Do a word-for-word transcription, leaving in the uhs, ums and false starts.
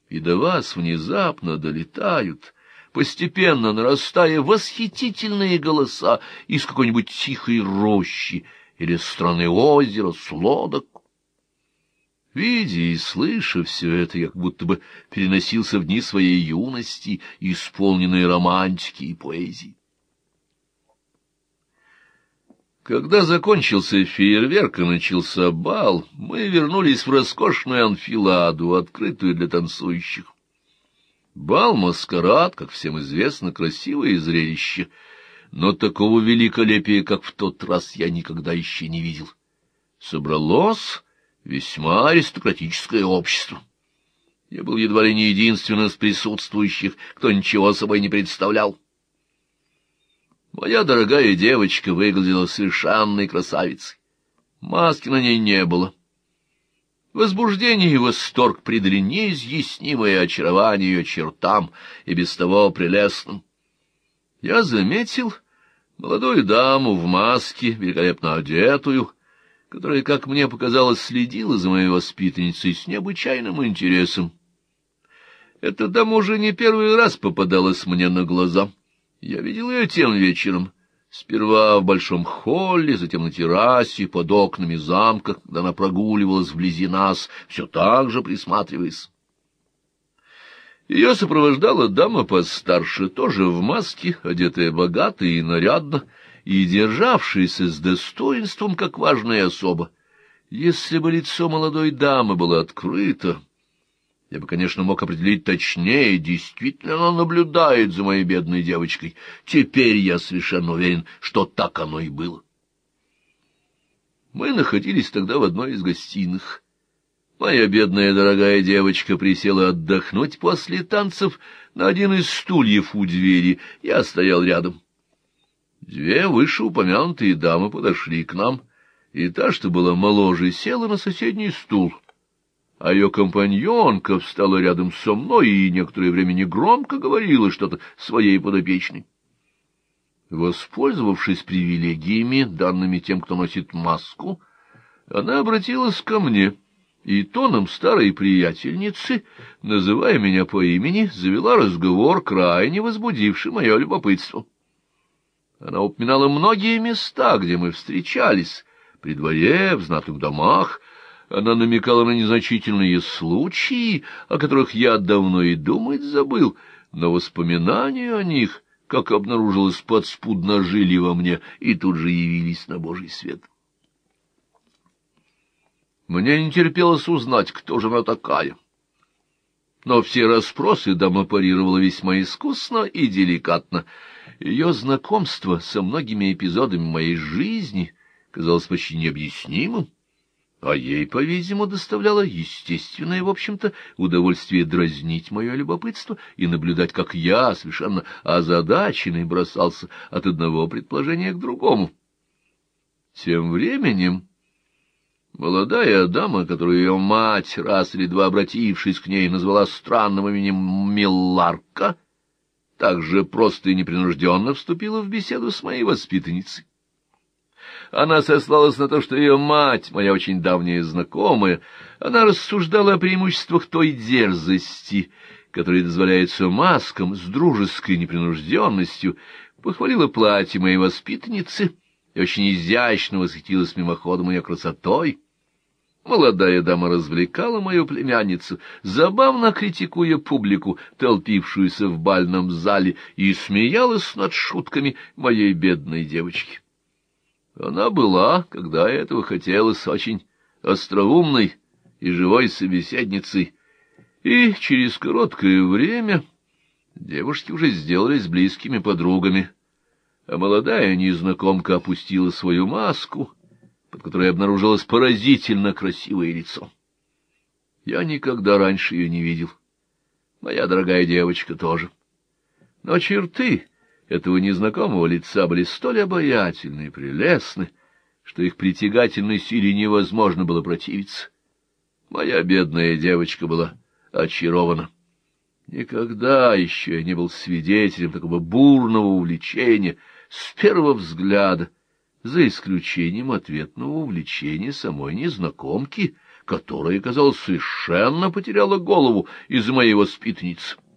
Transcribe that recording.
и до вас внезапно долетают, постепенно нарастая, восхитительные голоса из какой-нибудь тихой рощи или с стороны озера, с лодок. Видя и слыша все это, я как будто бы переносился в дни своей юности, исполненные романтики и поэзии. Когда закончился фейерверк и начался бал, мы вернулись в роскошную анфиладу, открытую для танцующих. Бал-маскарад, как всем известно, красивое зрелище, но такого великолепия, как в тот раз, я никогда еще не видел. Собралось весьма аристократическое общество. Я был едва ли не единственным из присутствующих, кто ничего собой не представлял. Моя дорогая девочка выглядела совершенной красавицей. Маски на ней не было. Возбуждение и восторг придали неизъяснимое очарование ее чертам и без того прелестным. Я заметил молодую даму в маске, великолепно одетую, которая, как мне показалось, следила за моей воспитанницей с необычайным интересом. Эта дама уже не первый раз попадалась мне на глаза. Я видел ее тем вечером, сперва в большом холле, затем на террасе, под окнами замка, когда она прогуливалась вблизи нас, все так же присматриваясь. Ее сопровождала дама постарше, тоже в маске, одетая богато и нарядно, и державшаяся с достоинством, как важная особа. Если бы лицо молодой дамы было открыто, я бы, конечно, мог определить точнее, действительно она наблюдает за моей бедной девочкой. Теперь я совершенно уверен, что так оно и было. Мы находились тогда в одной из гостиных. Моя бедная дорогая девочка присела отдохнуть после танцев на один из стульев у двери. Я стоял рядом. Две вышеупомянутые дамы подошли к нам, и та, что была моложе, села на соседний стул, а ее компаньонка встала рядом со мной и некоторое время негромко говорила что-то своей подопечной. Воспользовавшись привилегиями, данными тем, кто носит маску, она обратилась ко мне и тоном старой приятельницы, называя меня по имени, завела разговор, крайне возбудивший мое любопытство. Она упоминала многие места, где мы встречались, при дворе, в знатных домах. Она намекала на незначительные случаи, о которых я давно и думать забыл, но воспоминания о них, как обнаружилось, подспудно жили во мне и тут же явились на Божий свет. Мне не терпелось узнать, кто же она такая. Но все расспросы дама парировала весьма искусно и деликатно. Ее знакомство со многими эпизодами моей жизни казалось почти необъяснимым, а ей, по-видимому, доставляло естественное, в общем-то, удовольствие дразнить мое любопытство и наблюдать, как я, совершенно озадаченный, бросался от одного предположения к другому. Тем временем молодая дама, которую ее мать, раз или два обратившись к ней, назвала странным именем Милларка, также просто и непринужденно вступила в беседу с моей воспитанницей. Она сослалась на то, что ее мать, моя очень давняя знакомая, она рассуждала о преимуществах той дерзости, которая дозволяется маскам с дружеской непринужденностью, похвалила платье моей воспитанницы и очень изящно восхитилась мимоходом ее красотой. Молодая дама развлекала мою племянницу, забавно критикуя публику, толпившуюся в бальном зале, и смеялась над шутками моей бедной девочки. Она была, когда этого хотелось, очень остроумной и живой собеседницей, и через короткое время девушки уже сделались близкими подругами, а молодая незнакомка опустила свою маску, под которой обнаружилось поразительно красивое лицо. Я никогда раньше ее не видел. Моя дорогая девочка тоже. Но черты этого незнакомого лица были столь обаятельны и прелестны, что их притягательной силе невозможно было противиться. Моя бедная девочка была очарована. Никогда еще я не был свидетелем такого бурного увлечения с первого взгляда, за исключением ответного увлечения самой незнакомки, которая, казалось, совершенно потеряла голову из-за моей воспитанницы.